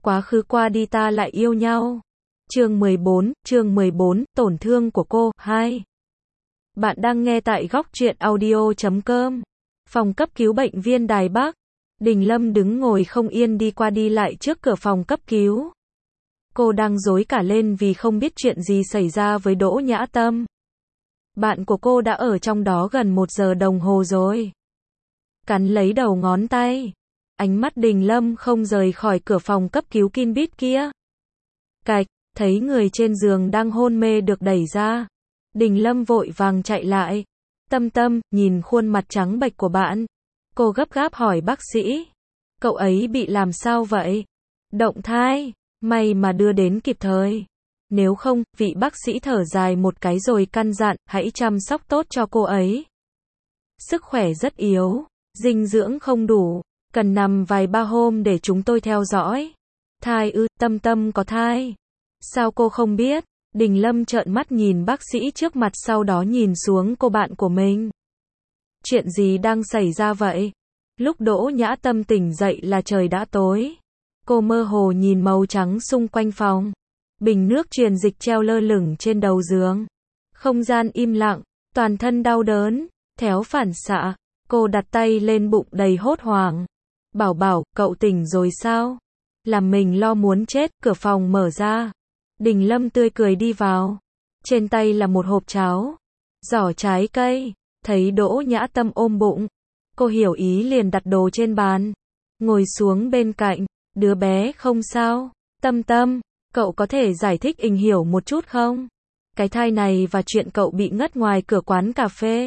Quá khứ qua đi ta lại yêu nhau. chương 14, tổn thương của cô, 2. Bạn đang nghe tại góc truyện audio.com. Phòng cấp cứu bệnh viên Đài Bắc. Đình Lâm đứng ngồi không yên đi qua đi lại trước cửa phòng cấp cứu. Cô đang rối cả lên vì không biết chuyện gì xảy ra với Đỗ Nhã Tâm. Bạn của cô đã ở trong đó gần 1 giờ đồng hồ rồi. Cắn lấy đầu ngón tay. Ánh mắt Đình Lâm không rời khỏi cửa phòng cấp cứu Kinbit kia. Cạch, thấy người trên giường đang hôn mê được đẩy ra. Đình Lâm vội vàng chạy lại. Tâm Tâm, nhìn khuôn mặt trắng bệch của bạn. Cô gấp gáp hỏi bác sĩ. Cậu ấy bị làm sao vậy? Động thai, may mà đưa đến kịp thời. Nếu không, vị bác sĩ thở dài một cái rồi căn dặn, hãy chăm sóc tốt cho cô ấy. Sức khỏe rất yếu, dinh dưỡng không đủ, cần nằm vài ba hôm để chúng tôi theo dõi. Thai ư? Tâm Tâm có thai. Sao cô không biết? Đình Lâm trợn mắt nhìn bác sĩ trước mặt, sau đó nhìn xuống cô bạn của mình. Chuyện gì đang xảy ra vậy? Lúc Đỗ Nhã Tâm tỉnh dậy là trời đã tối. Cô mơ hồ nhìn màu trắng xung quanh phòng. Bình nước truyền dịch treo lơ lửng trên đầu giường. Không gian im lặng, toàn thân đau đớn, theo phản xạ. Cô đặt tay lên bụng đầy hốt hoảng. Bảo Bảo, cậu tỉnh rồi sao? Làm mình lo muốn chết. Cửa phòng mở ra. Đình Lâm tươi cười đi vào. Trên tay là một hộp cháo, giỏ trái cây. Thấy Đỗ Nhã Tâm ôm bụng, cô hiểu ý liền đặt đồ trên bàn, ngồi xuống bên cạnh. Đứa bé không sao. Tâm Tâm, cậu có thể giải thích Ình hiểu một chút không? Cái thai này và chuyện cậu bị ngất ngoài cửa quán cà phê.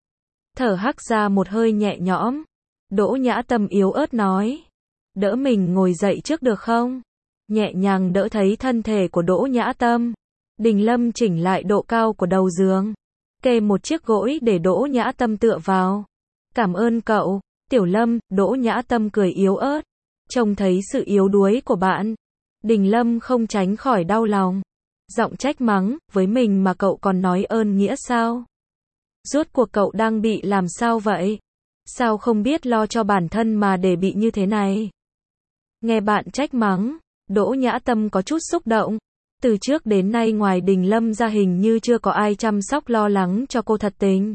Thở hắt ra một hơi nhẹ nhõm. Đỗ Nhã Tâm yếu ớt nói. Đỡ mình ngồi dậy trước được không? Nhẹ nhàng đỡ thấy thân thể của Đỗ Nhã Tâm. Đình Lâm chỉnh lại độ cao của đầu giường, kê một chiếc gối để Đỗ Nhã Tâm tựa vào. Cảm ơn cậu, Tiểu Lâm. Đỗ Nhã Tâm cười yếu ớt. Trông thấy sự yếu đuối của bạn, Đình Lâm không tránh khỏi đau lòng. Giọng trách mắng, với mình mà cậu còn nói ơn nghĩa sao? Rốt cuộc cậu đang bị làm sao vậy? Sao không biết lo cho bản thân mà để bị như thế này? Nghe bạn trách mắng, Đỗ Nhã Tâm có chút xúc động. Từ trước đến nay ngoài Đình Lâm ra hình như chưa có ai chăm sóc lo lắng cho cô thật tình.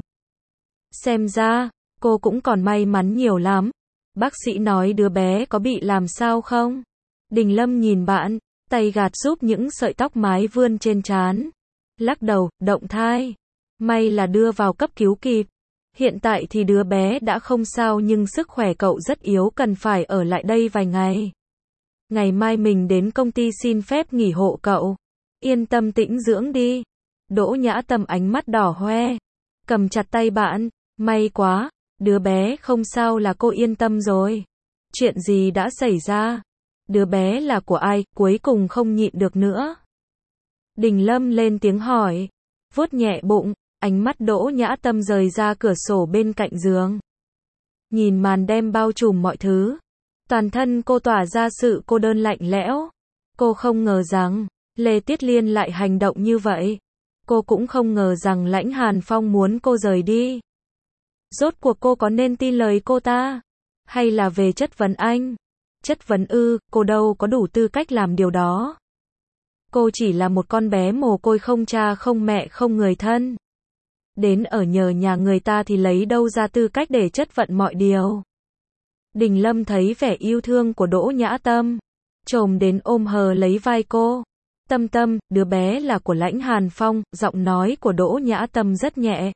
Xem ra, cô cũng còn may mắn nhiều lắm. Bác sĩ nói đứa bé có bị làm sao không? Đình Lâm nhìn bạn, tay gạt giúp những sợi tóc mái vươn trên trán. Lắc đầu, động thai. May là đưa vào cấp cứu kịp. Hiện tại thì đứa bé đã không sao nhưng sức khỏe cậu rất yếu, cần phải ở lại đây vài ngày. Ngày mai mình đến công ty xin phép nghỉ hộ cậu. Yên tâm tĩnh dưỡng đi. Đỗ Nhã Tâm ánh mắt đỏ hoe, cầm chặt tay bạn. May quá, đứa bé không sao là cô yên tâm rồi. Chuyện gì đã xảy ra? Đứa bé là của ai? Cuối cùng không nhịn được nữa. Đình Lâm lên tiếng hỏi, vuốt nhẹ bụng, ánh mắt Đỗ Nhã Tâm rời ra cửa sổ bên cạnh giường. Nhìn màn đêm bao trùm mọi thứ. Toàn thân cô tỏa ra sự cô đơn lạnh lẽo. Cô không ngờ rằng Lê Tiết Liên lại hành động như vậy. Cô cũng không ngờ rằng Lãnh Hàn Phong muốn cô rời đi. Rốt cuộc cô có nên tin lời cô ta? Hay là về chất vấn anh? Chất vấn ư? Cô đâu có đủ tư cách làm điều đó. Cô chỉ là một con bé mồ côi không cha không mẹ không người thân. Đến ở nhờ nhà người ta thì lấy đâu ra tư cách để chất vấn mọi điều. Đình Lâm thấy vẻ yêu thương của Đỗ Nhã Tâm, chồm đến ôm hờ lấy vai cô. Tâm Tâm, đứa bé là của Lãnh Hàn Phong. Giọng nói của Đỗ Nhã Tâm rất nhẹ.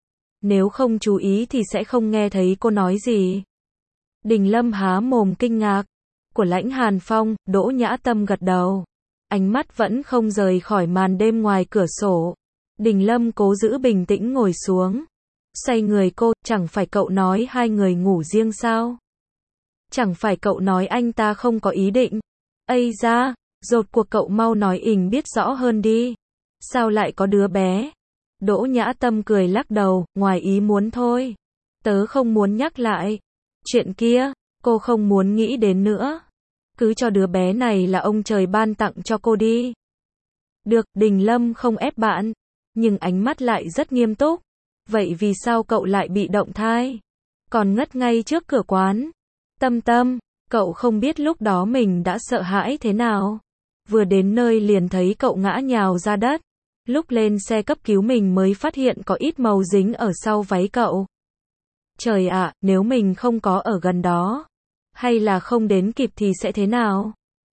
Nếu không chú ý thì sẽ không nghe thấy cô nói gì. Đình Lâm há mồm kinh ngạc. Của Lãnh Hàn Phong. Đỗ Nhã Tâm gật đầu. Ánh mắt vẫn không rời khỏi màn đêm ngoài cửa sổ. Đình Lâm cố giữ bình tĩnh ngồi xuống. Xoay người cô, chẳng phải cậu nói hai người ngủ riêng sao? Chẳng phải cậu nói anh ta không có ý định? Ây da, rốt cuộc cậu mau nói Ình biết rõ hơn đi. Sao lại có đứa bé? Đỗ Nhã Tâm cười lắc đầu, ngoài ý muốn thôi. Tớ không muốn nhắc lại. Chuyện kia, cô không muốn nghĩ đến nữa. Cứ cho đứa bé này là ông trời ban tặng cho cô đi. Được, Đình Lâm không ép bạn. Nhưng ánh mắt lại rất nghiêm túc. Vậy vì sao cậu lại bị động thai? Còn ngất ngay trước cửa quán. Tâm Tâm, Cậu không biết lúc đó mình đã sợ hãi thế nào. Vừa đến nơi liền thấy cậu ngã nhào ra đất. Lúc lên xe cấp cứu mình mới phát hiện có ít màu dính ở sau váy cậu. Trời ạ, nếu mình không có ở gần đó, hay là không đến kịp thì sẽ thế nào?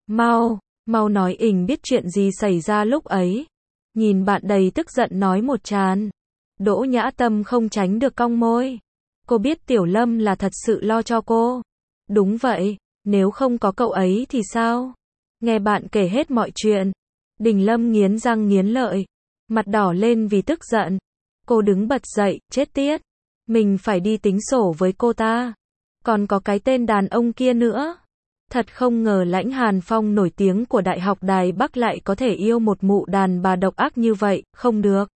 Mau nói ình biết chuyện gì xảy ra lúc ấy. Nhìn bạn đầy tức giận nói một tràng. Đỗ Nhã Tâm không tránh được cong môi. Cô biết Tiểu Lâm là thật sự lo cho cô. Đúng vậy, nếu không có cậu ấy thì sao? Nghe bạn kể hết mọi chuyện, Đình Lâm nghiến răng nghiến lợi, mặt đỏ lên vì tức giận. Cô đứng bật dậy, chết tiết. Mình phải đi tính sổ với cô ta. Còn có cái tên đàn ông kia nữa. Thật không ngờ Lãnh Hàn Phong nổi tiếng của Đại học Đài Bắc lại có thể yêu một mụ đàn bà độc ác như vậy, không được.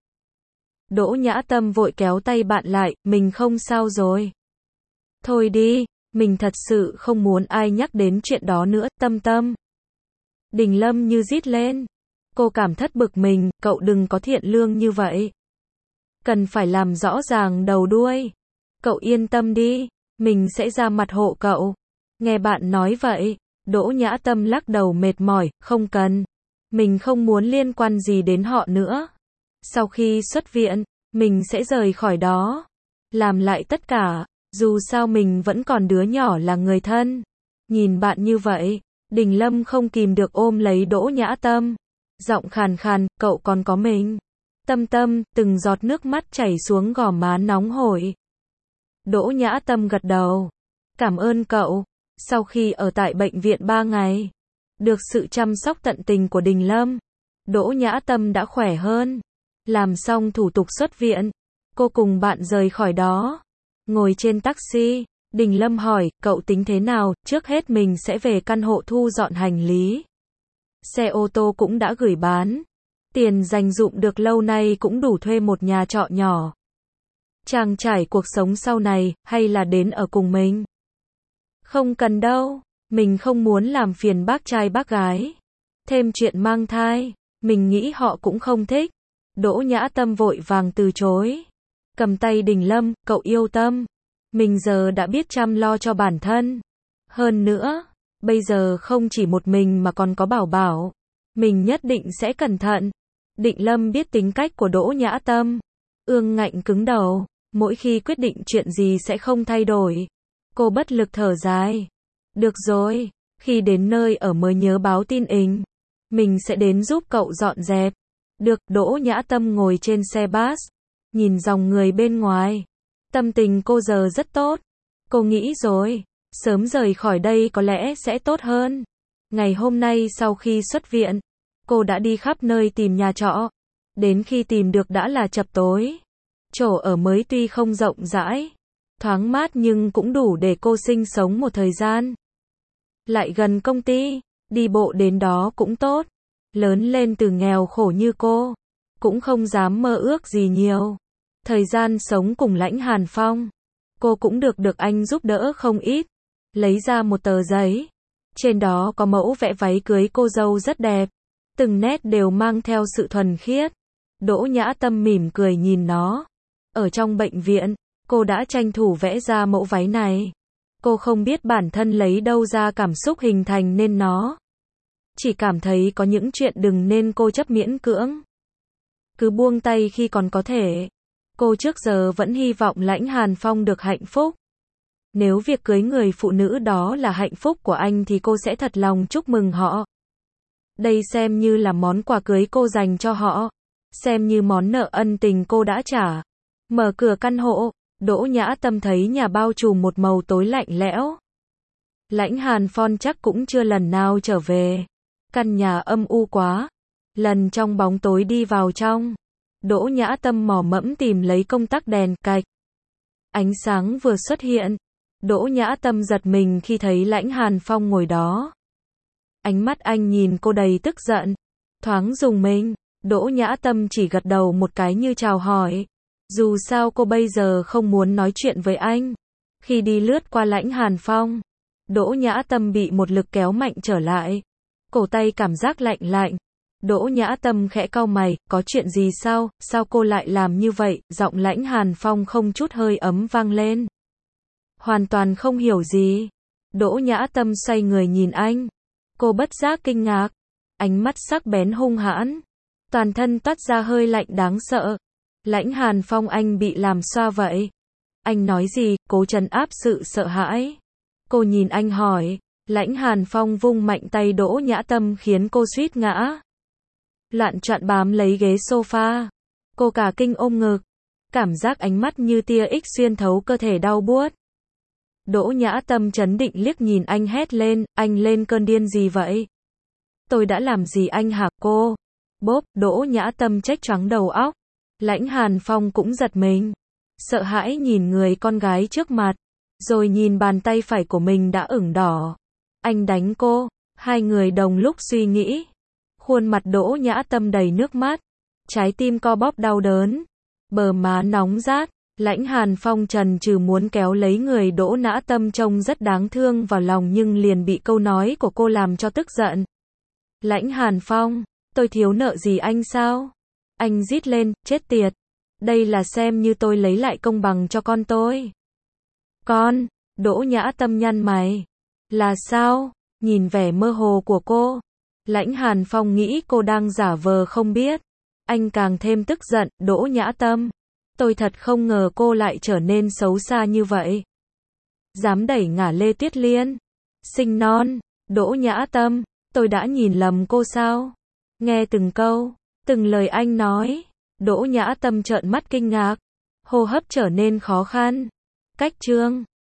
Đỗ Nhã Tâm vội kéo tay bạn lại, mình không sao rồi. Thôi đi, mình thật sự không muốn ai nhắc đến chuyện đó nữa, Tâm. Đình Lâm như rít lên. Cô cảm thất bực mình, cậu đừng có thiện lương như vậy. Cần phải làm rõ ràng đầu đuôi. Cậu yên tâm đi, mình sẽ ra mặt hộ cậu. Nghe bạn nói vậy, Đỗ Nhã Tâm lắc đầu mệt mỏi, không cần. Mình không muốn liên quan gì đến họ nữa. Sau khi xuất viện, mình sẽ rời khỏi đó. Làm lại tất cả, dù sao mình vẫn còn đứa nhỏ là người thân. Nhìn bạn như vậy, Đình Lâm không kìm được ôm lấy Đỗ Nhã Tâm. Giọng khàn khàn, cậu còn có mình. Tâm, từng giọt nước mắt chảy xuống gò má nóng hổi. Đỗ Nhã Tâm gật đầu. Cảm ơn cậu. Sau khi ở tại bệnh viện 3 ngày, được sự chăm sóc tận tình của Đình Lâm, Đỗ Nhã Tâm đã khỏe hơn. Làm xong thủ tục xuất viện, cô cùng bạn rời khỏi đó. Ngồi trên taxi, Đình Lâm hỏi, cậu tính thế nào? Trước hết mình sẽ về căn hộ thu dọn hành lý. Xe ô tô cũng đã gửi bán. Tiền dành dụm được lâu nay cũng đủ thuê một nhà trọ nhỏ. Trang trải cuộc sống sau này, hay là đến ở cùng mình? Không cần đâu, mình không muốn làm phiền bác trai bác gái. Thêm chuyện mang thai, mình nghĩ họ cũng không thích. Đỗ Nhã Tâm vội vàng từ chối. Cầm tay Đình Lâm, cậu yêu Tâm. Mình giờ đã biết chăm lo cho bản thân. Hơn nữa, bây giờ không chỉ một mình mà còn có Bảo Bảo. Mình nhất định sẽ cẩn thận. Định Lâm biết tính cách của Đỗ Nhã Tâm. Ương ngạnh cứng đầu, mỗi khi quyết định chuyện gì sẽ không thay đổi. Cô bất lực thở dài. Được rồi, khi đến nơi ở mới nhớ báo tin ình. Mình sẽ đến giúp cậu dọn dẹp. Được, Đỗ Nhã Tâm ngồi trên xe bus, nhìn dòng người bên ngoài. Tâm tình cô giờ rất tốt. Cô nghĩ rồi, sớm rời khỏi đây có lẽ sẽ tốt hơn. Ngày hôm nay sau khi xuất viện, cô đã đi khắp nơi tìm nhà trọ. Đến khi tìm được đã là chập tối. Chỗ ở mới tuy không rộng rãi, thoáng mát nhưng cũng đủ để cô sinh sống một thời gian. Lại gần công ty, đi bộ đến đó cũng tốt. Lớn lên từ nghèo khổ như cô, cũng không dám mơ ước gì nhiều. Thời gian sống cùng Lãnh Hàn Phong, cô cũng được anh giúp đỡ không ít. Lấy ra một tờ giấy, trên đó có mẫu vẽ váy cưới cô dâu rất đẹp, từng nét đều mang theo sự thuần khiết. Đỗ Nhã Tâm mỉm cười nhìn nó. Ở trong bệnh viện, cô đã tranh thủ vẽ ra mẫu váy này. Cô không biết bản thân lấy đâu ra cảm xúc hình thành nên nó. Chỉ cảm thấy có những chuyện đừng nên cô chấp miễn cưỡng. Cứ buông tay khi còn có thể. Cô trước giờ vẫn hy vọng Lãnh Hàn Phong được hạnh phúc. Nếu việc cưới người phụ nữ đó là hạnh phúc của anh thì cô sẽ thật lòng chúc mừng họ. Đây xem như là món quà cưới cô dành cho họ. Xem như món nợ ân tình cô đã trả. Mở cửa căn hộ, Đỗ Nhã Tâm thấy nhà bao trùm một màu tối lạnh lẽo. Lãnh Hàn Phong chắc cũng chưa lần nào trở về. Căn nhà âm u quá. Lần trong bóng tối đi vào trong, Đỗ Nhã Tâm mò mẫm tìm lấy công tắc đèn, cạch. Ánh sáng vừa xuất hiện, Đỗ Nhã Tâm giật mình khi thấy Lãnh Hàn Phong ngồi đó. Ánh mắt anh nhìn cô đầy tức giận, thoáng rùng mình. Đỗ Nhã Tâm chỉ gật đầu một cái như chào hỏi. Dù sao cô bây giờ không muốn nói chuyện với anh. Khi đi lướt qua Lãnh Hàn Phong, Đỗ Nhã Tâm bị một lực kéo mạnh trở lại. Cổ tay cảm giác lạnh lạnh. Đỗ Nhã Tâm khẽ cau mày, có chuyện gì sao? Sao cô lại làm như vậy? Giọng Lãnh Hàn Phong không chút hơi ấm vang lên. Hoàn toàn không hiểu gì. Đỗ Nhã Tâm xoay người nhìn anh. Cô bất giác kinh ngạc. Ánh mắt sắc bén hung hãn. Toàn thân toát ra hơi lạnh đáng sợ. Lãnh Hàn Phong, anh bị làm sao vậy? Anh nói gì, cố trấn áp sự sợ hãi. Cô nhìn anh hỏi. Lãnh Hàn Phong vung mạnh tay Đỗ Nhã Tâm khiến cô suýt ngã. Loạn trọn bám lấy ghế sofa. Cô cả kinh ôm ngực. Cảm giác ánh mắt như tia X xuyên thấu cơ thể đau buốt. Đỗ Nhã Tâm trấn định liếc nhìn anh hét lên, anh lên cơn điên gì vậy? Tôi đã làm gì anh hả cô? Bốp, Đỗ Nhã Tâm trách choáng đầu óc. Lãnh Hàn Phong cũng giật mình. Sợ hãi nhìn người con gái trước mặt. Rồi nhìn bàn tay phải của mình đã ửng đỏ. Anh đánh cô. Hai người đồng lúc suy nghĩ. Khuôn mặt Đỗ Nhã Tâm đầy nước mắt. Trái tim co bóp đau đớn. Bờ má nóng rát. Lãnh Hàn Phong trần trừ muốn kéo lấy người Đỗ Nhã Tâm trông rất đáng thương vào lòng nhưng liền bị câu nói của cô làm cho tức giận. Lãnh Hàn Phong, tôi thiếu nợ gì anh sao? Anh rít lên, chết tiệt. Đây là xem như tôi lấy lại công bằng cho con tôi. Con, Đỗ Nhã Tâm nhăn mày. Là sao? Nhìn vẻ mơ hồ của cô. Lãnh Hàn Phong nghĩ cô đang giả vờ không biết. Anh càng thêm tức giận, Đỗ Nhã Tâm. Tôi thật không ngờ cô lại trở nên xấu xa như vậy. Dám đẩy ngả Lê Tuyết Liên. Sinh non, Đỗ Nhã Tâm. Tôi đã nhìn lầm cô sao? Nghe từng câu, từng lời anh nói. Đỗ Nhã Tâm trợn mắt kinh ngạc. Hô hấp trở nên khó khăn. Cách chương